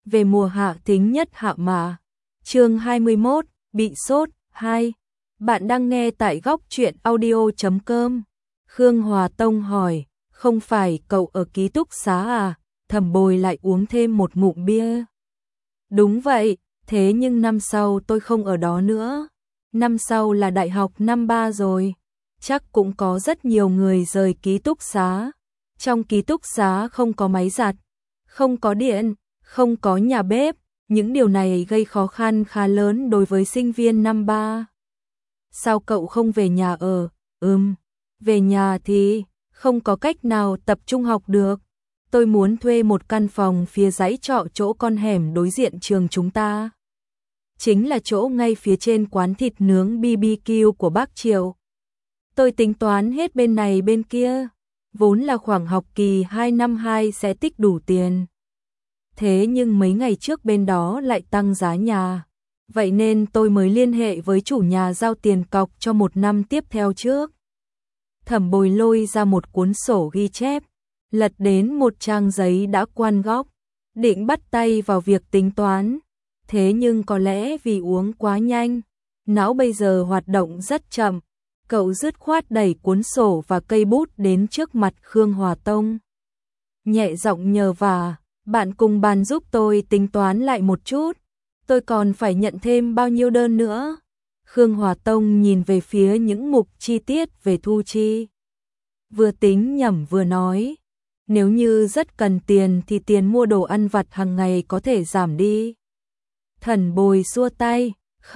về mùa hạ thính nhất hạ mà. Chương 21, bị sốt 2. Bạn đang nghe tại góc truyện audio.com. Khương Hòa Tông hỏi, không phải cậu ở ký túc xá à? Thẩm Bồi lại uống thêm một ngụm bia. Đúng vậy, thế nhưng năm sau tôi không ở đó nữa. Năm sau là đại học năm 3 rồi. Chắc cũng có rất nhiều người rời ký túc xá. Trong ký túc xá không có máy giặt, không có điện, không có nhà bếp. Những điều này gây khó khăn khá lớn đối với sinh viên năm 3. Sao cậu không về nhà ở? Về nhà thì không có cách nào tập trung học được. Tôi muốn thuê một căn phòng phía dãy trọ chỗ con hẻm đối diện trường chúng ta. Chính là chỗ ngay phía trên quán thịt nướng BBQ của bác Triệu. Tôi tính toán hết bên này bên kia. Vốn là khoảng học kỳ 2 năm 2 sẽ tích đủ tiền. Thế nhưng mấy ngày trước bên đó lại tăng giá nhà. Vậy nên tôi mới liên hệ với chủ nhà giao tiền cọc cho một năm tiếp theo trước. Thẩm Bồi lôi ra một cuốn sổ ghi chép, lật đến một trang giấy đã quan góc, định bắt tay vào việc tính toán. Thế nhưng có lẽ vì uống quá nhanh, não bây giờ hoạt động rất chậm. Cậu dứt khoát đẩy cuốn sổ và cây bút đến trước mặt Khương Hòa Tông. Nhẹ giọng nhờ vả, bạn cùng bàn giúp tôi tính toán lại một chút. Tôi còn phải nhận thêm bao nhiêu đơn nữa? Khương Hòa Tông nhìn về phía những mục chi tiết về thu chi. Vừa tính nhẩm vừa nói, nếu như rất cần tiền thì tiền mua đồ ăn vặt hàng ngày có thể giảm đi. Thẩm Bồi xua tay,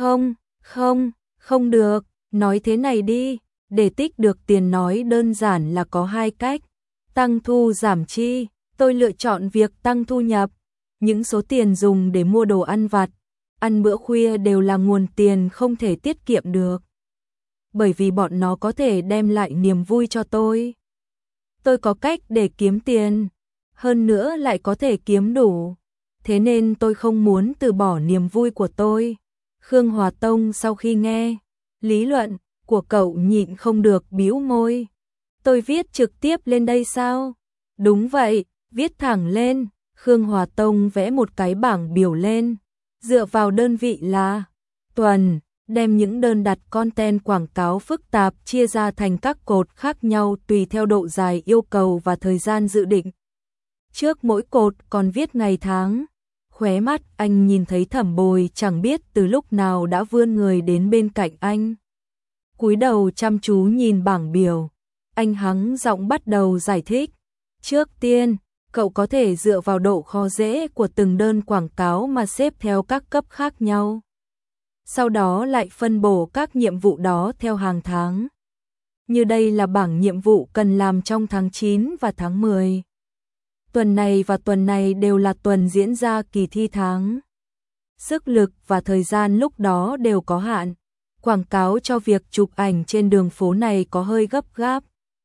không được, nói thế này đi, để tích được tiền nói đơn giản là có hai cách, tăng thu giảm chi, tôi lựa chọn việc tăng thu nhập. Những số tiền dùng để mua đồ ăn vặt, ăn bữa khuya đều là nguồn tiền không thể tiết kiệm được. Bởi vì bọn nó có thể đem lại niềm vui cho tôi. Tôi có cách để kiếm tiền, hơn nữa lại có thể kiếm đủ. Thế nên tôi không muốn từ bỏ niềm vui của tôi. Khương Hòa Tông sau khi nghe lý luận của cậu nhịn không được bĩu môi. Tôi viết trực tiếp lên đây sao? Đúng vậy, viết thẳng lên. Khương Hòa Tông vẽ một cái bảng biểu lên. Dựa vào đơn vị là tuần, đem những đơn đặt content quảng cáo phức tạp chia ra thành các cột khác nhau tùy theo độ dài yêu cầu và thời gian dự định. Trước mỗi cột còn viết ngày tháng. Khóe mắt anh nhìn thấy Thẩm Bồi chẳng biết từ lúc nào đã vươn người đến bên cạnh anh. Cúi đầu chăm chú nhìn bảng biểu. Anh hắng giọng bắt đầu giải thích. Trước tiên, cậu có thể dựa vào độ khó dễ của từng đơn quảng cáo mà xếp theo các cấp khác nhau. Sau đó lại phân bổ các nhiệm vụ đó theo hàng tháng. Như đây là bảng nhiệm vụ cần làm trong tháng 9 và tháng 10. Tuần này và tuần này đều là tuần diễn ra kỳ thi tháng. Sức lực và thời gian lúc đó đều có hạn. Quảng cáo cho việc chụp ảnh trên đường phố này có hơi gấp gáp.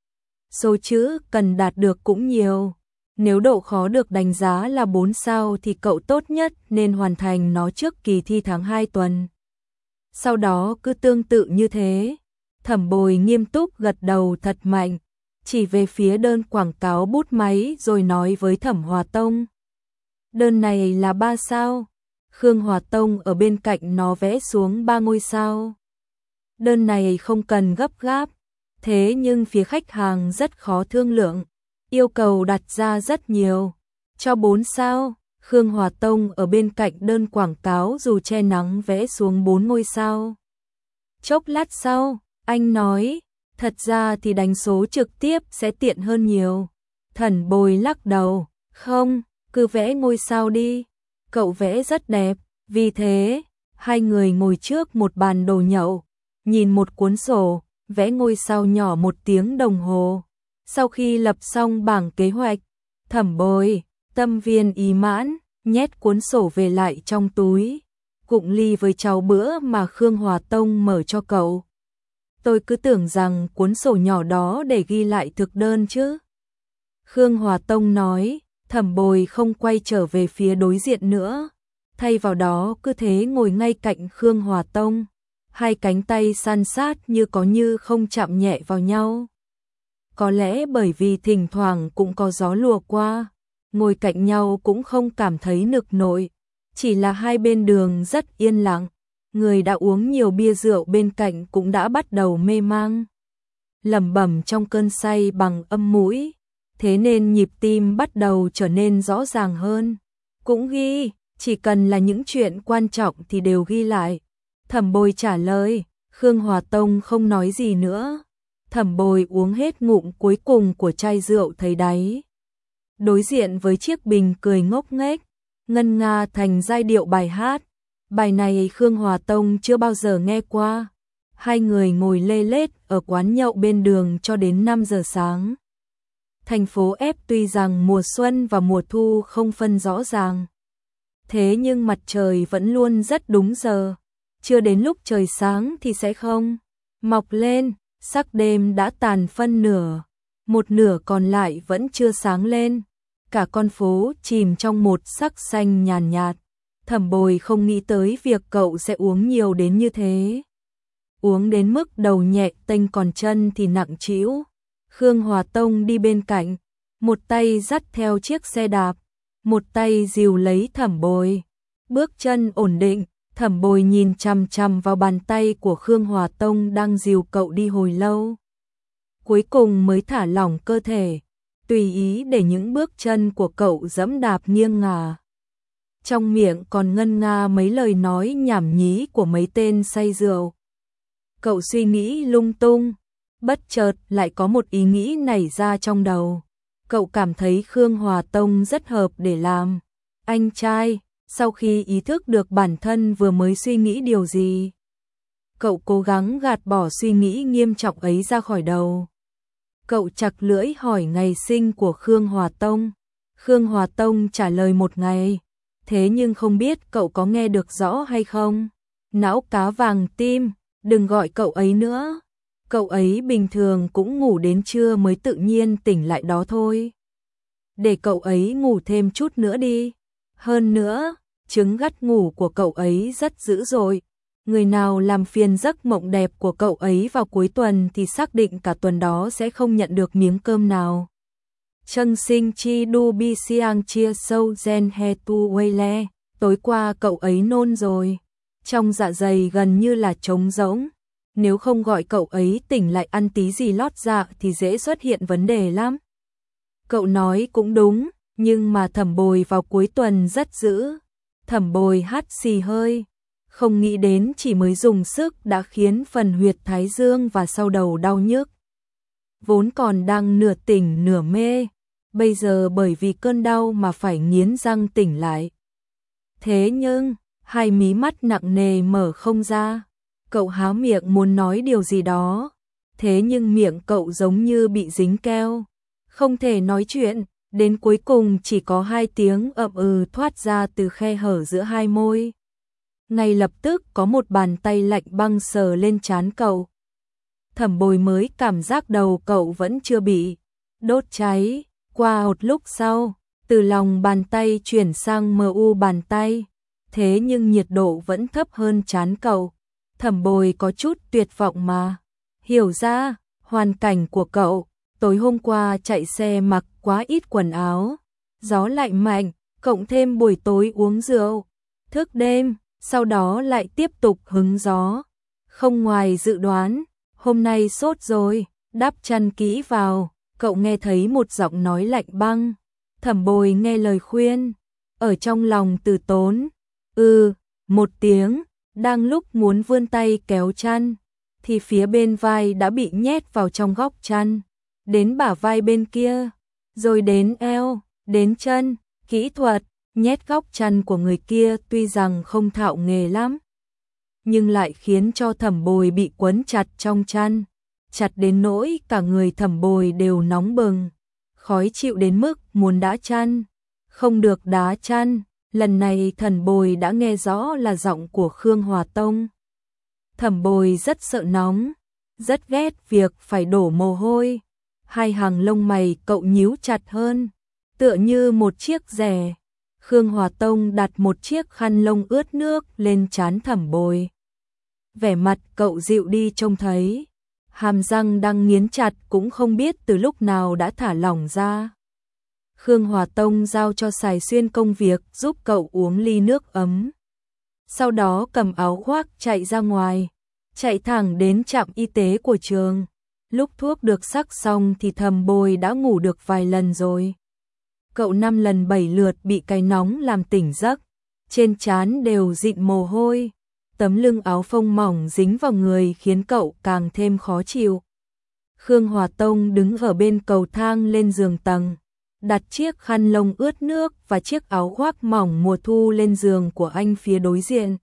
Số chữ cần đạt được cũng nhiều. Nếu độ khó được đánh giá là 4 sao thì cậu tốt nhất nên hoàn thành nó trước kỳ thi tháng 2 tuần. Sau đó cứ tương tự như thế. Thẩm Bồi nghiêm túc gật đầu thật mạnh, chỉ về phía đơn quảng cáo bút máy rồi nói với Thẩm Hòa Tông. Đơn này là 3 sao. Khương Hòa Tông ở bên cạnh nó vẽ xuống 3 ngôi sao. Đơn này không cần gấp gáp, thế nhưng phía khách hàng rất khó thương lượng. Yêu cầu đặt ra rất nhiều. Cho 4 sao. Khương Hòa Tông ở bên cạnh đơn quảng cáo dù che nắng vẽ xuống 4 ngôi sao. Chốc lát sau, anh nói, thật ra thì đánh số trực tiếp sẽ tiện hơn nhiều. Thẩm Bồi lắc đầu, không, cứ vẽ ngôi sao đi. Cậu vẽ rất đẹp, vì thế, hai người ngồi trước một bàn đồ nhậu, nhìn một cuốn sổ, vẽ ngôi sao nhỏ 1 tiếng đồng hồ. Sau khi lập xong bảng kế hoạch, Thẩm Bồi, tâm viên ý mãn, nhét cuốn sổ về lại trong túi, cụng ly với cháo bữa mà Khương Hòa Tông mở cho cậu. Tôi cứ tưởng rằng cuốn sổ nhỏ đó để ghi lại thực đơn chứ. Khương Hòa Tông nói, Thẩm Bồi không quay trở về phía đối diện nữa. Thay vào đó cứ thế ngồi ngay cạnh Khương Hòa Tông. Hai cánh tay san sát như có như không chạm nhẹ vào nhau. Có lẽ bởi vì thỉnh thoảng cũng có gió lùa qua, ngồi cạnh nhau cũng không cảm thấy nực nội. Chỉ là hai bên đường rất yên lặng, người đã uống nhiều bia rượu bên cạnh cũng đã bắt đầu mê mang, lẩm bẩm trong cơn say bằng âm mũi, thế nên nhịp tim bắt đầu trở nên rõ ràng hơn. Cũng ghi, chỉ cần là những chuyện quan trọng thì đều ghi lại. Thẩm Bồi trả lời, Khương Hòa Tông không nói gì nữa. Thẩm Bồi uống hết ngụm cuối cùng của chai rượu thấy đáy. Đối diện với chiếc bình cười ngốc nghếch, ngân nga thành giai điệu bài hát. Bài này Khương Hòa Tông chưa bao giờ nghe qua. Hai người ngồi lê lết ở quán nhậu bên đường cho đến 5 giờ sáng. Thành phố F tuy rằng mùa xuân và mùa thu không phân rõ ràng, thế nhưng mặt trời vẫn luôn rất đúng giờ. Chưa đến lúc trời sáng thì sẽ không mọc lên, sắc đêm đã tàn phân nửa, một nửa còn lại vẫn chưa sáng lên. Cả con phố chìm trong một sắc xanh nhàn nhạt. Thẩm Bồi không nghĩ tới việc cậu sẽ uống nhiều đến như thế. Uống đến mức đầu nhẹ tênh còn chân thì nặng trĩu. Khương Hòa Tông đi bên cạnh, một tay dắt theo chiếc xe đạp, một tay dìu lấy Thẩm Bồi. Bước chân ổn định, Thẩm Bồi nhìn chằm chằm vào bàn tay của Khương Hòa Tông đang dìu cậu đi hồi lâu. Cuối cùng mới thả lỏng cơ thể, tùy ý để những bước chân của cậu dẫm đạp nghiêng ngả. Trong miệng còn ngân nga mấy lời nói nhảm nhí của mấy tên say rượu. Cậu suy nghĩ lung tung, bất chợt lại có một ý nghĩ nảy ra trong đầu. Cậu cảm thấy Khương Hòa Tông rất hợp để làm anh trai. Sau khi ý thức được bản thân vừa mới suy nghĩ điều gì, cậu cố gắng gạt bỏ suy nghĩ nghiêm trọng ấy ra khỏi đầu. Cậu chặt lưỡi hỏi ngày sinh của Khương Hòa Tông. Khương Hòa Tông trả lời một ngày, thế nhưng không biết cậu có nghe được rõ hay không. Não cá vàng tim, đừng gọi cậu ấy nữa. Cậu ấy bình thường cũng ngủ đến trưa mới tự nhiên tỉnh lại đó thôi. Để cậu ấy ngủ thêm chút nữa đi. Hơn nữa, chứng gắt ngủ của cậu ấy rất dữ dội. Người nào làm phiền giấc mộng đẹp của cậu ấy vào cuối tuần thì xác định cả tuần đó sẽ không nhận được miếng cơm nào. Trân sinh chi du bi siang chia sâu gen he tu weile. Tối qua cậu ấy nôn rồi. Trong dạ dày gần như là trống rỗng. Nếu không gọi cậu ấy tỉnh lại ăn tí gì lót dạ thì dễ xuất hiện vấn đề lắm. Cậu nói cũng đúng, nhưng mà Thẩm Bồi vào cuối tuần rất dữ. Thẩm Bồi hắt xì hơi, không nghĩ đến chỉ mới dùng sức đã khiến phần huyệt thái dương và sau đầu đau nhức. Vốn còn đang nửa tỉnh nửa mê, bây giờ bởi vì cơn đau mà phải nghiến răng tỉnh lại. Thế nhưng, hai mí mắt nặng nề mở không ra. Cậu há miệng muốn nói điều gì đó, thế nhưng miệng cậu giống như bị dính keo, không thể nói chuyện, đến cuối cùng chỉ có 2 tiếng ậm thoát ra từ khe hở giữa hai môi. Ngay lập tức có một bàn tay lạnh băng sờ lên trán cậu. Thẩm Bồi mới cảm giác đầu cậu vẫn chưa bị đốt cháy. Qua một lúc sau, từ lòng bàn tay chuyển sang mu bàn tay, thế nhưng nhiệt độ vẫn thấp hơn trán cậu. Thẩm Bồi có chút tuyệt vọng mà hiểu ra hoàn cảnh của cậu. Tối hôm qua chạy xe mặc quá ít quần áo, gió lạnh mạnh, cộng thêm buổi tối uống rượu, thức đêm, sau đó lại tiếp tục hứng gió. Không ngoài dự đoán, hôm nay sốt rồi, đắp chăn kỹ vào, cậu nghe thấy một giọng nói lạnh băng. Thẩm Bồi nghe lời khuyên, ở trong lòng từ tốn, một tiếng, đang lúc muốn vươn tay kéo chăn, thì phía bên vai đã bị nhét vào trong góc chăn, đến bả vai bên kia, rồi đến eo, đến chân. Kỹ thuật nhét góc chăn của người kia tuy rằng không thạo nghề lắm, nhưng lại khiến cho Thẩm Bồi bị quấn chặt trong chăn, chặt đến nỗi cả người Thẩm Bồi đều nóng bừng, khó chịu đến mức muốn đá chăn. Không được đá chăn, lần này Thẩm Bồi đã nghe rõ là giọng của Khương Hòa Tông. Thẩm Bồi rất sợ nóng, rất ghét việc phải đổ mồ hôi. Hai hàng lông mày cậu nhíu chặt hơn, tựa như một chiếc rẻ. Khương Hòa Tông đặt một chiếc khăn lông ướt nước lên trán Thẩm Bồi. Vẻ mặt cậu dịu đi trông thấy, hàm răng đang nghiến chặt cũng không biết từ lúc nào đã thả lỏng ra. Khương Hòa Tông giao cho Sài Xuyên công việc giúp cậu uống ly nước ấm. Sau đó cầm áo khoác chạy ra ngoài, chạy thẳng đến trạm y tế của trường. Lúc thuốc được sắc xong thì Thẩm Bồi đã ngủ được vài lần rồi. Cậu 5 lần 7 lượt bị cái nóng làm tỉnh giấc, trên trán đều dịn mồ hôi. Tấm lưng áo phông mỏng dính vào người khiến cậu càng thêm khó chịu. Khương Hòa Tông đứng ở bên cầu thang lên giường tầng, đặt chiếc khăn lông ướt nước và chiếc áo khoác mỏng mùa thu lên giường của anh phía đối diện.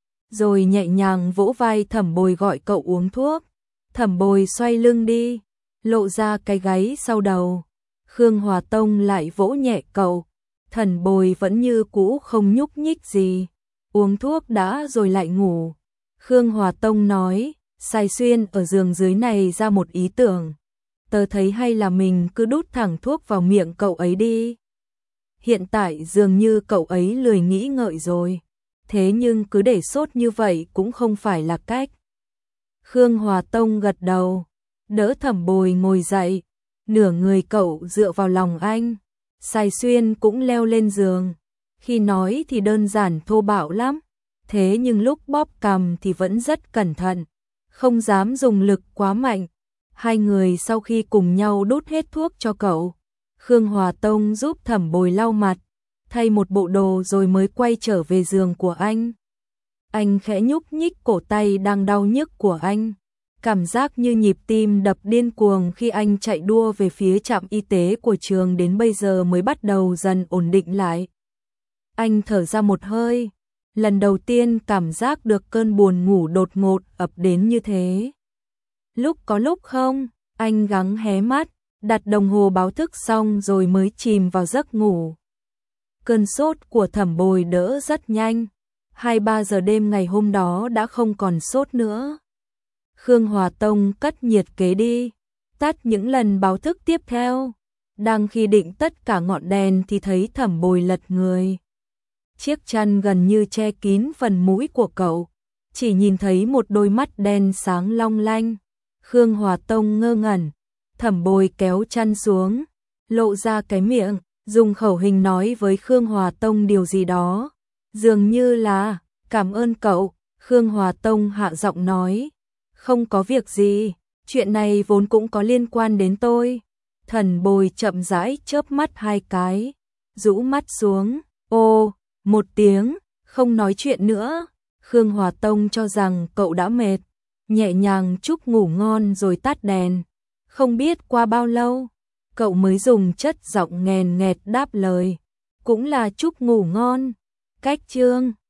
Rồi nhẹ nhàng vỗ vai Thẩm Bồi gọi cậu uống thuốc. Thẩm Bồi xoay lưng đi, lộ ra cái gáy sau đầu. Khương Hòa Tông lại vỗ nhẹ cậu. Thẩm Bồi vẫn như cũ không nhúc nhích gì. Uống thuốc đã rồi lại ngủ. Khương Hòa Tông nói, Sài Xuyên ở giường dưới này ra một ý tưởng. Tớ thấy hay là mình cứ đút thẳng thuốc vào miệng cậu ấy đi. Hiện tại dường như cậu ấy lười nghĩ ngợi rồi. Thế nhưng cứ để sốt như vậy cũng không phải là cách. Khương Hòa Tông gật đầu, đỡ Thẩm Bồi ngồi dậy. Nửa người cậu dựa vào lòng anh. Sài Xuyên cũng leo lên giường. Khi nói thì đơn giản thô bạo lắm. Thế nhưng lúc bóp cằm thì vẫn rất cẩn thận. Không dám dùng lực quá mạnh. Hai người sau khi cùng nhau đút hết thuốc cho cậu, Khương Hòa Tông giúp Thẩm Bồi lau mặt, thay một bộ đồ rồi mới quay trở về giường của anh. Anh khẽ nhúc nhích cổ tay đang đau nhức của anh. Cảm giác như nhịp tim đập điên cuồng khi anh chạy đua về phía trạm y tế của trường đến bây giờ mới bắt đầu dần ổn định lại. Anh thở ra một hơi. Lần đầu tiên cảm giác được cơn buồn ngủ đột ngột ập đến như thế. Lúc có lúc không, anh gắng hé mắt, đặt đồng hồ báo thức xong rồi mới chìm vào giấc ngủ. Cơn sốt của Thẩm Bồi đỡ rất nhanh. 2-3 giờ đêm ngày hôm đó đã không còn sốt nữa. Khương Hòa Tông cất nhiệt kế đi, tắt những lần báo thức tiếp theo. Đang khi định tất cả ngọn đèn thì thấy Thẩm Bồi lật người. Chiếc chăn gần như che kín phần mũi của cậu, chỉ nhìn thấy một đôi mắt đen sáng long lanh. Khương Hòa Tông ngơ ngẩn, Thẩm Bồi kéo chăn xuống, lộ ra cái miệng, dùng khẩu hình nói với Khương Hòa Tông điều gì đó. Dường như là, cảm ơn cậu. Khương Hòa Tông hạ giọng nói, không có việc gì, chuyện này vốn cũng có liên quan đến tôi. Thẩm Bồi chậm rãi chớp mắt 2 cái, rũ mắt xuống, ô, một tiếng, không nói chuyện nữa. Khương Hòa Tông cho rằng cậu đã mệt, nhẹ nhàng chúc ngủ ngon rồi tắt đèn. Không biết qua bao lâu, cậu mới dùng chất giọng nghèn nghẹt đáp lời, cũng là chúc ngủ ngon. Cách chương